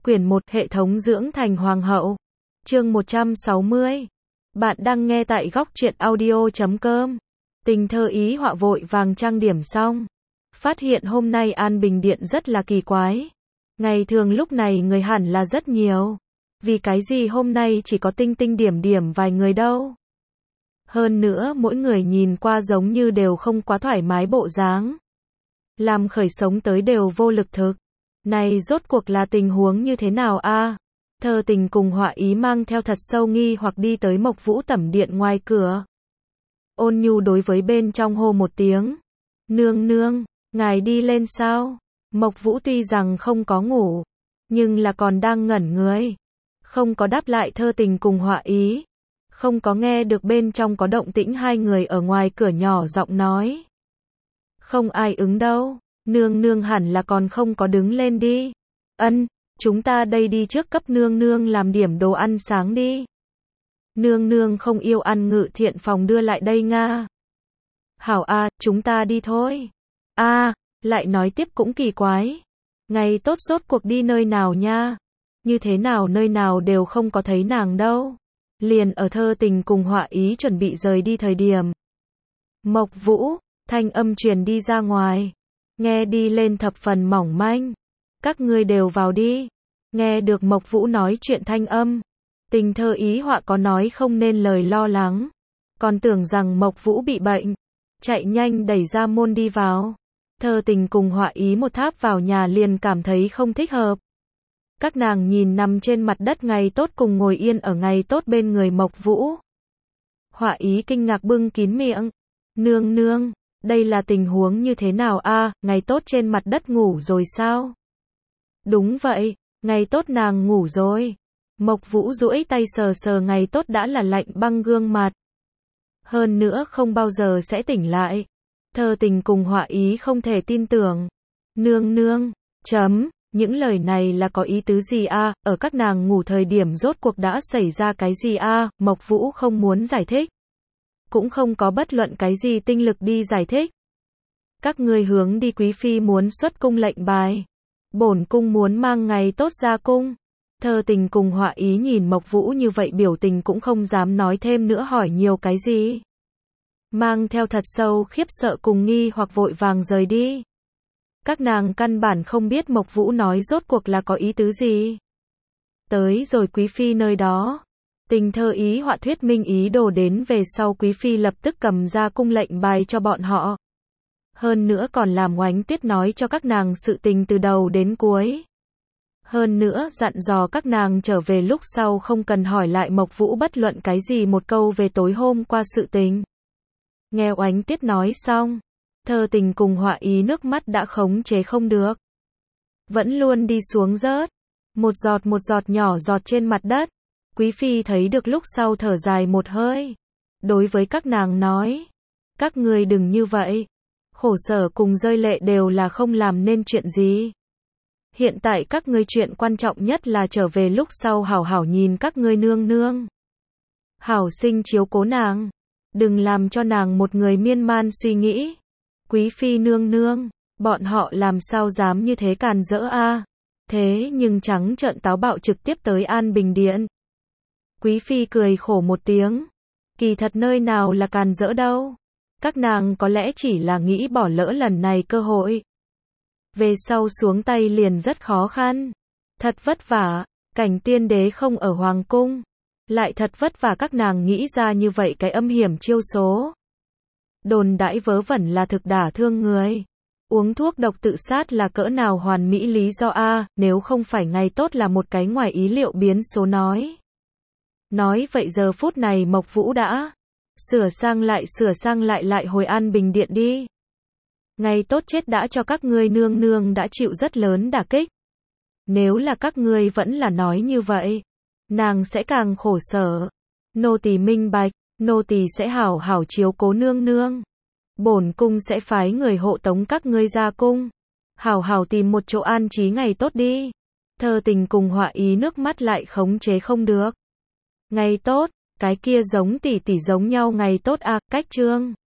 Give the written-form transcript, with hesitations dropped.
Quyển 1 Hệ thống dưỡng thành hoàng hậu. Chương 160. Bạn đang nghe tại góc truyện audio.com. Tình thơ ý họa vội vàng trang điểm xong. Phát hiện hôm nay An Bình Điện rất là kỳ quái. Ngày thường lúc này người hẳn là rất nhiều. Vì cái gì hôm nay chỉ có tinh tinh điểm điểm vài người đâu. Hơn nữa mỗi người nhìn qua giống như đều không quá thoải mái bộ dáng. Làm khởi sống tới đều vô lực thực. Này rốt cuộc là tình huống như thế nào a? Thơ Tình cùng Họa Ý mang theo thật sâu nghi hoặc đi tới Mộc Vũ tẩm điện ngoài cửa. Ôn nhu đối với bên trong hô một tiếng. Nương nương, ngài đi lên sao? Mộc Vũ tuy rằng không có ngủ, nhưng là còn đang ngẩn người. Không có đáp lại Thơ Tình cùng Họa Ý. Không có nghe được bên trong có động tĩnh hai người ở ngoài cửa nhỏ giọng nói. Không ai ứng đâu. Nương nương hẳn là còn không có đứng lên đi. Ân, chúng ta đây đi trước cấp nương nương làm điểm đồ ăn sáng đi. Nương nương không yêu ăn Ngự Thiện phòng đưa lại đây nga. Hảo a, chúng ta đi thôi. A, lại nói tiếp cũng kỳ quái. Ngày tốt rốt cuộc đi nơi nào nha? Như thế nào nơi nào đều không có thấy nàng đâu. Liền ở Thơ Tình cùng Họa Ý chuẩn bị rời đi thời điểm. Mộc Vũ, thanh âm truyền đi ra ngoài. Nghe đi lên thập phần mỏng manh. Các ngươi đều vào đi. Nghe được Mộc Vũ nói chuyện thanh âm. Tình thơ ý họa có nói không nên lời lo lắng. Còn tưởng rằng Mộc Vũ bị bệnh. Chạy nhanh đẩy ra môn đi vào. Thơ Tình cùng Họa Ý một tháp vào nhà liền cảm thấy không thích hợp. Các nàng nhìn nằm trên mặt đất Ngày Tốt cùng ngồi yên ở Ngày Tốt bên người Mộc Vũ. Họa Ý kinh ngạc bưng kín miệng. Nương nương. Đây là tình huống như thế nào a? Ngày Tốt trên mặt đất ngủ rồi sao? Đúng vậy, Ngày Tốt nàng ngủ rồi. Mộc Vũ duỗi tay sờ sờ Ngày Tốt đã là lạnh băng gương mặt. Hơn nữa không bao giờ sẽ tỉnh lại. Thơ Tình cùng Họa Ý không thể tin tưởng. Nương nương, những lời này là có ý tứ gì a? Ở các nàng ngủ thời điểm rốt cuộc đã xảy ra cái gì a? Mộc Vũ không muốn giải thích. Cũng không có bất luận cái gì tinh lực đi giải thích. Các ngươi hướng đi quý phi muốn xuất cung lệnh bài. Bổn cung muốn mang Ngày Tốt ra cung. Thơ Tình cùng Họa Ý nhìn Mộc Vũ như vậy biểu tình cũng không dám nói thêm nữa hỏi nhiều cái gì. Mang theo thật sâu khiếp sợ cùng nghi hoặc vội vàng rời đi. Các nàng căn bản không biết Mộc Vũ nói rốt cuộc là có ý tứ gì. Tới rồi quý phi nơi đó. Tình thơ ý họa thuyết minh ý đồ đến về sau quý phi lập tức cầm ra cung lệnh bài cho bọn họ. Hơn nữa còn làm Oánh Tuyết nói cho các nàng sự tình từ đầu đến cuối. Hơn nữa dặn dò các nàng trở về lúc sau không cần hỏi lại Mộc Vũ bất luận cái gì một câu về tối hôm qua sự tình. Nghe Oánh Tuyết nói xong, Thơ Tình cùng Họa Ý nước mắt đã khống chế không được. Vẫn luôn đi xuống rớt. Một giọt nhỏ giọt trên mặt đất. Quý phi thấy được lúc sau thở dài một hơi. Đối với các nàng nói. Các ngươi đừng như vậy. Khổ sở cùng rơi lệ đều là không làm nên chuyện gì. Hiện tại các ngươi chuyện quan trọng nhất là trở về lúc sau hảo hảo nhìn các ngươi nương nương. Hảo sinh chiếu cố nàng. Đừng làm cho nàng một người miên man suy nghĩ. Quý phi nương nương. Bọn họ làm sao dám như thế càn rỡ a? Thế nhưng trắng trợn táo bạo trực tiếp tới An Bình Điện. Quý phi cười khổ một tiếng. Kỳ thật nơi nào là càn rỡ đâu. Các nàng có lẽ chỉ là nghĩ bỏ lỡ lần này cơ hội. Về sau xuống tay liền rất khó khăn. Thật vất vả, cảnh tiên đế không ở hoàng cung. Lại thật vất vả các nàng nghĩ ra như vậy cái âm hiểm chiêu số. Đồn đãi vớ vẩn là thực đả thương người. Uống thuốc độc tự sát là cỡ nào hoàn mỹ lý do a? Nếu không phải Ngày Tốt là một cái ngoài ý liệu biến số nói. Nói vậy giờ phút này Mộc Vũ đã sửa sang lại hồi An Bình Điện đi. Ngày Tốt chết đã cho các ngươi nương nương đã chịu rất lớn đả kích. Nếu là các ngươi vẫn là nói như vậy, nàng sẽ càng khổ sở. Nô tỳ minh bạch, nô tỳ sẽ hảo hảo chiếu cố nương nương. Bổn cung sẽ phái người hộ tống các ngươi ra cung. Hảo hảo tìm một chỗ an trí Ngày Tốt đi. Thơ Tình cùng Họa Ý nước mắt lại khống chế không được. Ngày Tốt, cái kia giống tỷ tỷ giống nhau Ngày Tốt a, cách trương.